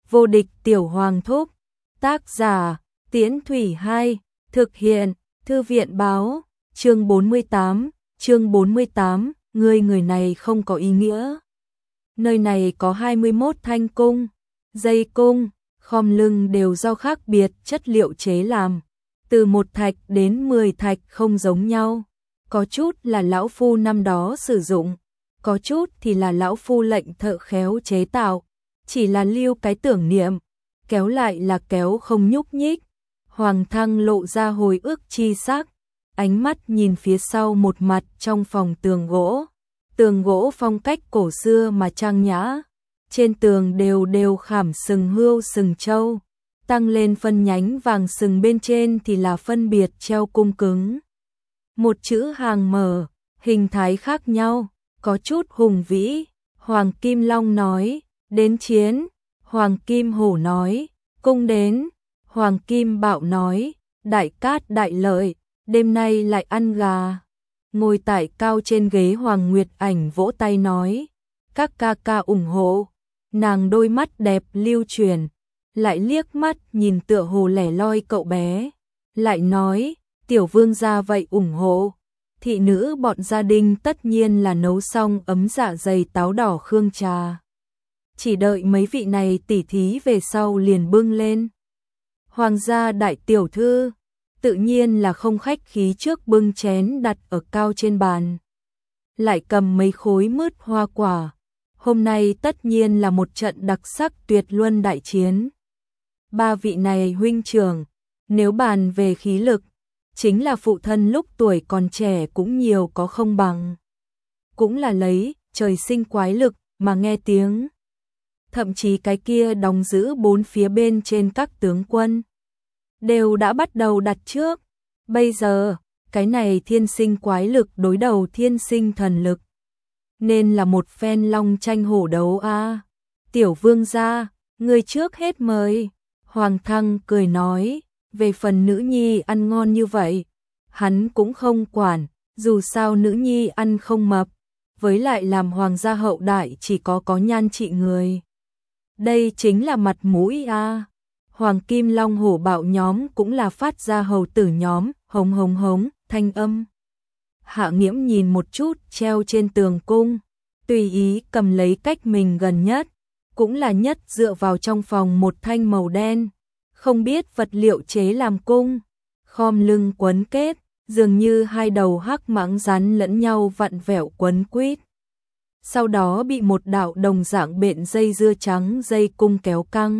Vô địch tiểu hoàng thúc. Tác giả, Tiễn Thủy 2, thực hiện, Thư viện báo, chương 48, người này không có ý nghĩa. Nơi này có 21 thanh cung, dây cung, khom lưng đều do khác biệt chất liệu chế làm, từ 1 thạch đến 10 thạch không giống nhau, có chút là lão phu năm đó sử dụng, có chút thì là lão phu lệnh thợ khéo chế tạo, chỉ là lưu cái tưởng niệm, kéo lại là kéo không nhúc nhích. Hoàng Thăng lộ ra hồi ức chi sắc, ánh mắt nhìn phía sau một mặt trong phòng tường gỗ phong cách cổ xưa mà trang nhã, trên tường đều khảm sừng hươu sừng trâu, tăng lên phân nhánh vàng sừng bên trên thì là phân biệt treo cung cứng. Một chữ hàng mở, hình thái khác nhau, có chút hùng vĩ. Hoàng Kim Long nói, đến chiến. Hoàng Kim Hổ nói, cung đến. Hoàng Kim Bạo nói, đại cát đại lợi, đêm nay lại ăn gà. Ngồi tại cao trên ghế Hoàng Nguyệt Ảnh vỗ tay nói, các ca ca ủng hộ. Nàng đôi mắt đẹp lưu chuyển, lại liếc mắt nhìn tựa hồ lẻ loi cậu bé, lại nói, tiểu vương gia vậy ủng hộ. Thị nữ bọn gia đình tất nhiên là nấu xong ấm dạ dày táo đỏ khương trà. Chỉ đợi mấy vị này tỉ thí về sau liền bưng lên. Hoàng gia đại tiểu thư, tự nhiên là không khách khí trước bưng chén đặt ở cao trên bàn. Lại cầm mấy khối mứt hoa quả. Hôm nay tất nhiên là một trận đặc sắc tuyệt luân đại chiến. Ba vị này huynh trưởng, nếu bàn về khí lực, chính là phụ thân lúc tuổi còn trẻ cũng nhiều có không bằng. Cũng là lấy trời sinh quái lực mà nghe tiếng. Thậm chí cái kia đóng giữ bốn phía bên trên các tướng quân đều đã bắt đầu đặt trước. Bây giờ, cái này thiên sinh quái lực đối đầu thiên sinh thần lực. Nên là một phen long tranh hổ đấu a. Tiểu vương gia, người trước hết mời. Hoàng Thăng cười nói, về phần nữ nhi ăn ngon như vậy, hắn cũng không quản, dù sao nữ nhi ăn không mập, với lại làm hoàng gia hậu đại chỉ có nhan trị người. Đây chính là mặt mũi a. Hoàng Kim Long Hổ Bạo nhóm cũng là phát ra hầu tử nhóm, hống hống hống, thanh âm. Hạ Nghiễm nhìn một chút treo trên tường cung, tùy ý cầm lấy cách mình gần nhất, cũng là nhất dựa vào trong phòng một thanh màu đen, không biết vật liệu chế làm cung, khom lưng quấn kết, dường như hai đầu hắc mãng rắn lẫn nhau vặn vẹo quấn quýt. Sau đó bị một đạo đồng dạng bện dây dưa trắng dây cung kéo căng,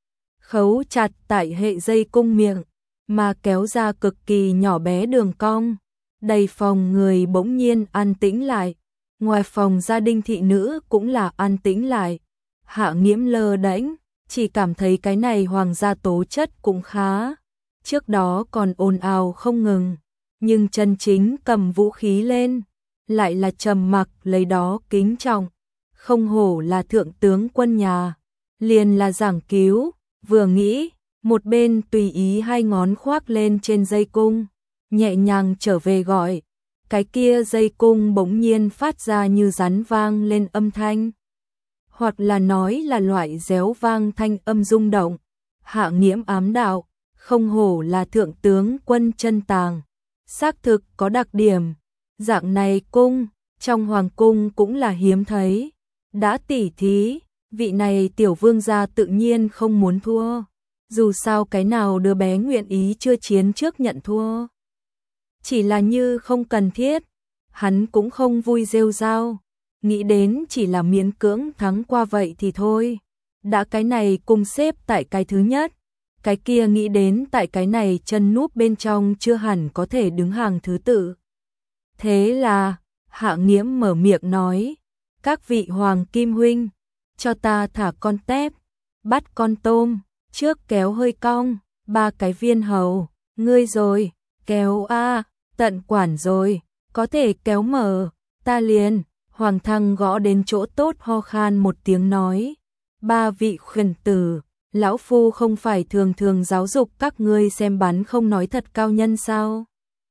khấu chặt tại hệ dây cung miệng, mà kéo ra cực kỳ nhỏ bé đường cong. Đầy phòng người bỗng nhiên an tĩnh lại, ngoài phòng gia đình thị nữ cũng là an tĩnh lại. Hạ Nghiễm lơ đễnh, chỉ cảm thấy cái này hoàng gia tố chất cũng khá. Trước đó còn ồn ào không ngừng, nhưng chân chính cầm vũ khí lên, lại là trầm mặc lấy đó kính trọng. Không hổ là thượng tướng quân nhà, liền là giảng cứu, vừa nghĩ, một bên tùy ý hai ngón khoác lên trên dây cung, nhẹ nhàng trở về gọi, cái kia dây cung bỗng nhiên phát ra như rắn vang lên âm thanh, hoặc là nói là loại réo vang thanh âm rung động. Hạ Nghiễm ám đạo, không hổ là thượng tướng quân chân tàng, xác thực có đặc điểm, dạng này cung, trong hoàng cung cũng là hiếm thấy, đã tỉ thí, vị này tiểu vương gia tự nhiên không muốn thua, dù sao cái nào đứa bé nguyện ý chưa chiến trước nhận thua. Chỉ là như không cần thiết, hắn cũng không vui rêu rao, nghĩ đến chỉ là miễn cưỡng thắng qua vậy thì thôi. Đã cái này cùng xếp tại cái thứ nhất, cái kia nghĩ đến tại cái này chân núp bên trong chưa hẳn có thể đứng hàng thứ tự. Thế là, Hạ Nghiễm mở miệng nói, các vị hoàng kim huynh, cho ta thả con tép, bắt con tôm, trước kéo hơi cong, 3 cái viên hầu, ngươi rồi, kéo a, tận quản rồi, có thể kéo mở, ta liền. Hoàng Thăng gõ đến chỗ tốt ho khan một tiếng nói, 3 vị khuyển tử, lão phu không phải thường thường giáo dục các ngươi xem bắn không nói thật cao nhân sao?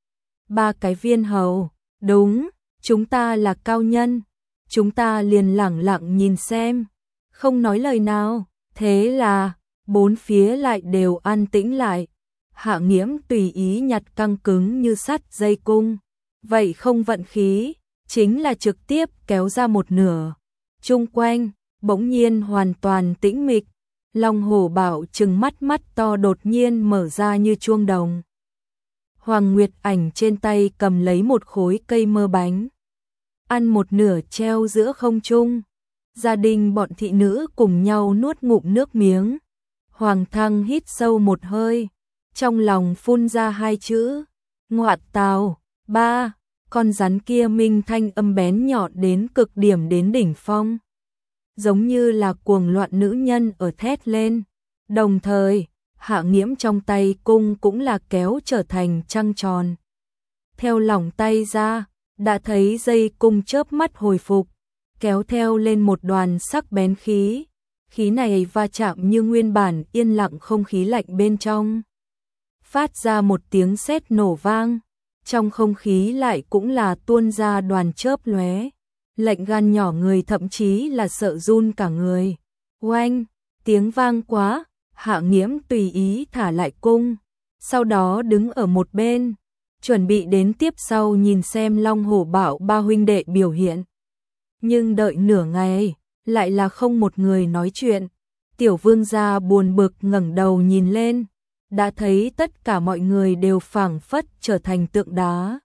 3 cái viên hầu, đúng, chúng ta là cao nhân, chúng ta liền lẳng lặng nhìn xem, không nói lời nào, Thế là, bốn phía lại đều an tĩnh lại. Hạ Nghiễm tùy ý nhặt căng cứng như sắt dây cung. Vậy không vận khí, chính là trực tiếp kéo ra một nửa. Chung quanh, bỗng nhiên hoàn toàn tĩnh mịch. Long Hổ Bảo trừng mắt to đột nhiên mở ra như chuông đồng. Hoàng Nguyệt Ảnh trên tay cầm lấy một khối cây mơ bánh. Ăn một nửa treo giữa không trung. Gia đình bọn thị nữ cùng nhau nuốt ngụm nước miếng. Hoàng Thăng hít sâu một hơi. Trong lòng phun ra hai chữ. Ngoại tào, ba. Con rắn kia minh thanh âm bén nhọn đến cực điểm đến đỉnh phong. Giống như là cuồng loạn nữ nhân ở thét lên. Đồng thời, Hạ Nghiễm trong tay cung cũng là kéo trở thành trăng tròn. Theo lỏng tay ra, đã thấy dây cung chớp mắt hồi phục, kéo theo lên một đoàn sắc bén khí. Khí này va chạm như nguyên bản yên lặng không khí lạnh bên trong. Phát ra một tiếng sét nổ vang, trong không khí lại cũng là tuôn ra đoàn chớp lóe. Lệnh gan nhỏ người thậm chí là sợ run cả người. Oanh, tiếng vang quá, Hạ Nghiễm tùy ý thả lại cung, sau đó đứng ở một bên, chuẩn bị đến tiếp sau nhìn xem Long Hổ Bảo ba huynh đệ biểu hiện. Nhưng đợi nửa ngày, lại là không một người nói chuyện. Tiểu Vương gia buồn bực ngẩng đầu nhìn lên, đã thấy tất cả mọi người đều phảng phất trở thành tượng đá.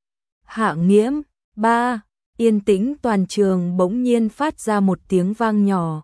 Hạ Nghiễm, ba. Yên tĩnh toàn trường bỗng nhiên phát ra một tiếng vang nhỏ.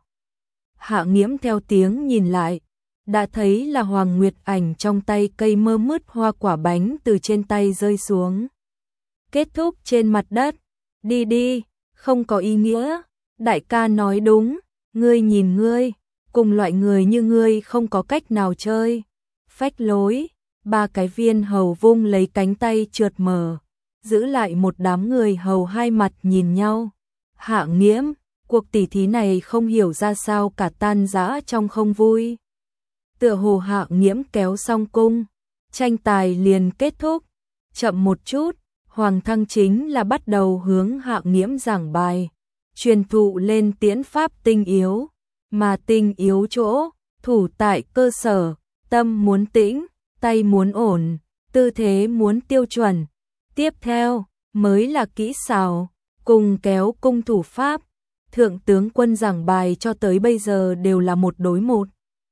Hạ Nghiễm theo tiếng nhìn lại, đã thấy là Hoàng Nguyệt Ảnh trong tay cây mơ mứt hoa quả bánh từ trên tay rơi xuống. Kết thúc trên mặt đất, đi đi, không có ý nghĩa, đại ca nói đúng, ngươi nhìn ngươi, cùng loại người như ngươi không có cách nào chơi. Phách lối, ba cái viên hầu vung lấy cánh tay trượt mở. Giữ lại một đám người hầu hai mặt nhìn nhau. Hạ Nghiễm, cuộc tỉ thí này không hiểu ra sao cả tan rã trong không vui. Tựa hồ Hạ Nghiễm kéo xong cung, tranh tài liền kết thúc. Chậm một chút, Hoàng Thăng chính là bắt đầu hướng Hạ Nghiễm giảng bài, truyền thụ lên tiễn pháp tinh yếu, mà tinh yếu chỗ, thủ tại cơ sở, tâm muốn tĩnh, tay muốn ổn, tư thế muốn tiêu chuẩn. Tiếp theo, mới là kỹ xảo, cùng kéo cung thủ pháp. Thượng tướng quân giảng bài cho tới bây giờ đều là một đối một.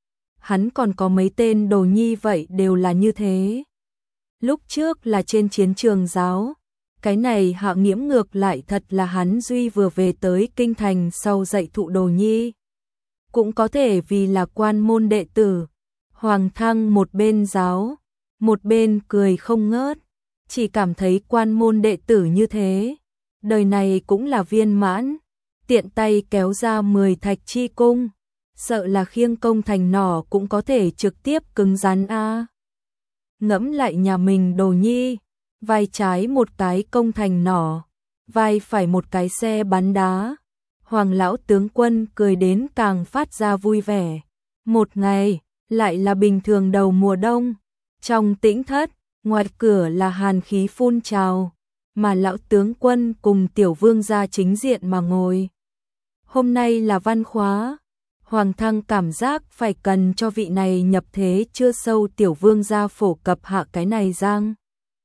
Hắn còn có mấy tên đồ nhi vậy đều là như thế. Lúc trước là trên chiến trường giáo, cái này Hạ Nghiễm ngược lại thật là hắn duy vừa về tới kinh thành sau dạy thụ đồ nhi. Cũng có thể vì là quan môn đệ tử. Hoàng Thăng một bên giáo, một bên cười không ngớt. Chỉ cảm thấy quan môn đệ tử như thế, đời này cũng là viên mãn, tiện tay kéo ra 10 thạch chi cung, sợ là khiêng công thành nỏ cũng có thể trực tiếp cứng rắn a. Ngẫm lại nhà mình đồ nhi, vai trái một cái công thành nỏ, vai phải một cái xe bắn đá. Hoàng lão tướng quân cười đến càng phát ra vui vẻ. Một ngày, lại là bình thường đầu mùa đông, trong tĩnh thất. Ngoài cửa là hàn khí phun trào, mà lão tướng quân cùng tiểu vương gia chính diện mà ngồi. Hôm nay là văn khóa, Hoàng Thăng cảm giác phải cần cho vị này nhập thế chưa sâu tiểu vương gia phổ cập hạ cái này giang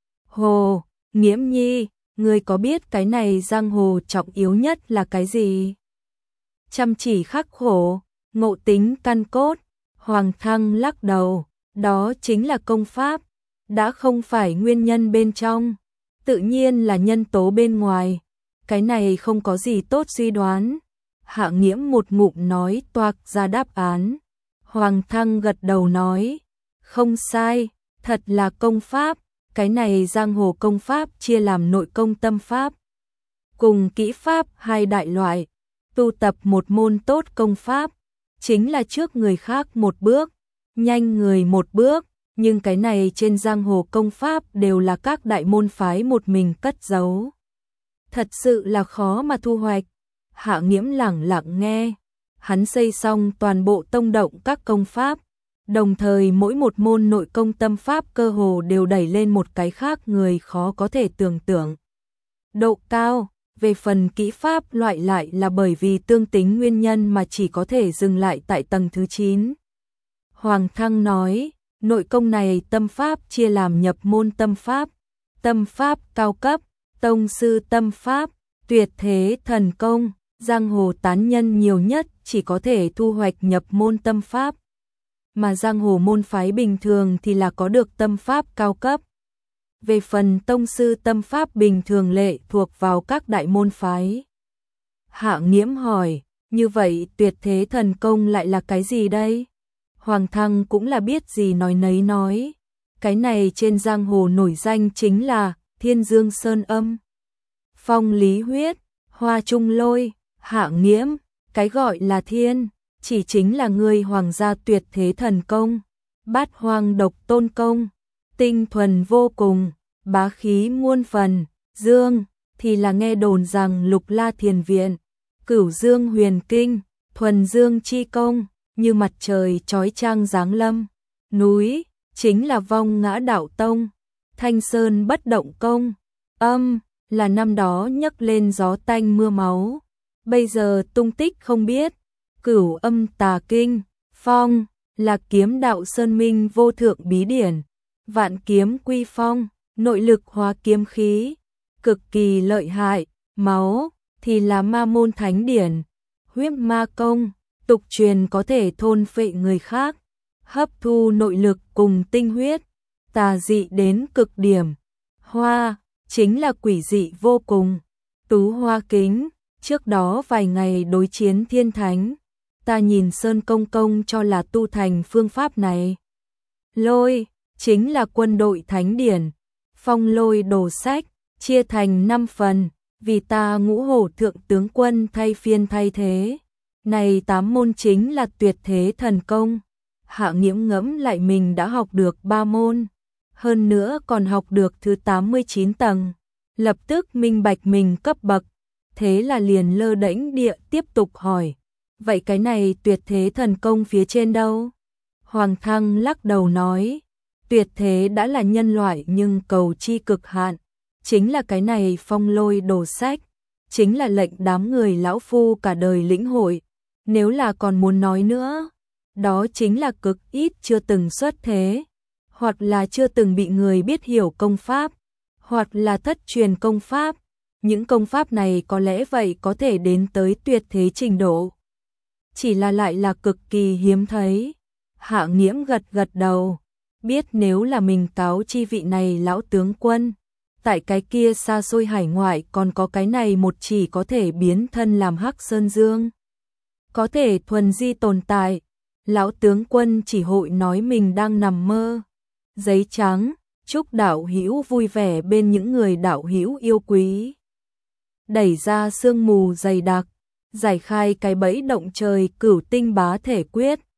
hồ. Nghiễm nhi, ngươi có biết cái này giang hồ trọng yếu nhất là cái gì? Chăm chỉ khắc khổ, ngộ tính căn cốt. Hoàng Thăng lắc đầu, đó chính là công pháp. Đã không phải nguyên nhân bên trong, tự nhiên là nhân tố bên ngoài. Cái này không có gì tốt suy đoán. Hạ Nghiễm một ngụm nói toạc ra đáp án. Hoàng Thăng gật đầu nói, không sai, thật là công pháp. Cái này giang hồ công pháp chia làm nội công tâm pháp cùng kỹ pháp hai đại loại. Tu tập một môn tốt công pháp, chính là trước người khác một bước, nhanh người một bước. Nhưng cái này trên giang hồ công pháp đều là các đại môn phái một mình cất giấu. Thật sự là khó mà thu hoạch. Hạ Nghiễm lẳng lặng nghe. Hắn xây xong toàn bộ tông động các công pháp. Đồng thời mỗi một môn nội công tâm pháp cơ hồ đều đẩy lên một cái khác người khó có thể tưởng tượng. Độ cao, Về phần kỹ pháp loại lại là bởi vì tương tính nguyên nhân mà chỉ có thể dừng lại tại tầng thứ 9. Hoàng Thăng nói, nội công này tâm pháp chia làm nhập môn tâm pháp cao cấp, tông sư tâm pháp, tuyệt thế thần công, giang hồ tán nhân nhiều nhất chỉ có thể thu hoạch nhập môn tâm pháp. Mà giang hồ môn phái bình thường thì là có được tâm pháp cao cấp. Về phần tông sư tâm pháp bình thường lệ thuộc vào các đại môn phái. Hạ Nghiễm hỏi, như vậy tuyệt thế thần công lại là cái gì đây? Hoàng Thăng cũng là biết gì nói nấy nói. Cái này trên giang hồ nổi danh chính là Thiên Dương Sơn Âm, Phong Lý Huyết, Hoa Trung Lôi. Hạ Nghiễm, cái gọi là thiên, chỉ chính là người hoàng gia tuyệt thế thần công, Bát Hoang Độc Tôn Công, tinh thuần vô cùng, bá khí muôn phần. Dương thì là nghe đồn rằng Lục La Thiền Viện, Cửu Dương Huyền Kinh, thuần dương chi công, như mặt trời chói chang giáng lâm. Núi chính là Vong Ngã Đạo Tông, Thanh Sơn Bất Động Công. Âm là năm đó nhấc lên gió tanh mưa máu, bây giờ tung tích không biết. Cửu Âm Tà Kinh. Phong là kiếm đạo sơn minh vô thượng bí điển, vạn kiếm quy phong, nội lực hóa kiếm khí, cực kỳ lợi hại. Máu thì là ma môn thánh điển, huyết ma công, tục truyền có thể thôn phệ người khác, hấp thu nội lực cùng tinh huyết, tà dị đến cực điểm. Hoa chính là quỷ dị vô cùng. Tú Hoa Kính, trước đó vài ngày đối chiến thiên thánh, ta nhìn Sơn Công Công cho là tu thành phương pháp này. Lôi chính là quân đội thánh điển, Phong Lôi đồ sách, chia thành 5 phần, vì ta Ngũ Hổ thượng tướng quân thay phiên thay thế. Này 8 môn chính là tuyệt thế thần công. Hạ Nghiễm ngẫm lại mình đã học được 3 môn, hơn nữa còn học được thứ 89 tầng, lập tức minh bạch mình cấp bậc, thế là liền lơ đễnh địa tiếp tục hỏi, vậy cái này tuyệt thế thần công phía trên đâu? Hoàng Thăng lắc đầu nói, tuyệt thế đã là nhân loại nhưng cầu chi cực hạn, chính là cái này Phong Lôi đồ sách, chính là lệnh đám người lão phu cả đời lĩnh hội. Nếu là còn muốn nói nữa, đó chính là cực ít chưa từng xuất thế, hoặc là chưa từng bị người biết hiểu công pháp, hoặc là thất truyền công pháp. Những công pháp này có lẽ vậy có thể đến tới tuyệt thế trình độ, chỉ là lại là cực kỳ hiếm thấy. Hạ Nghiễm gật gật đầu, biết nếu là mình cáo chi vị này lão tướng quân, tại cái kia xa xôi hải ngoại còn có cái này một chỉ có thể biến thân làm Hắc Sơn Dương, có thể thuần di tồn tại, lão tướng quân chỉ hội nói mình đang nằm mơ. Giấy trắng, chúc đạo hữu vui vẻ bên những người đạo hữu yêu quý. Đẩy ra sương mù dày đặc, giải khai cái bẫy động trời Cửu Tinh Bá Thể Quyết.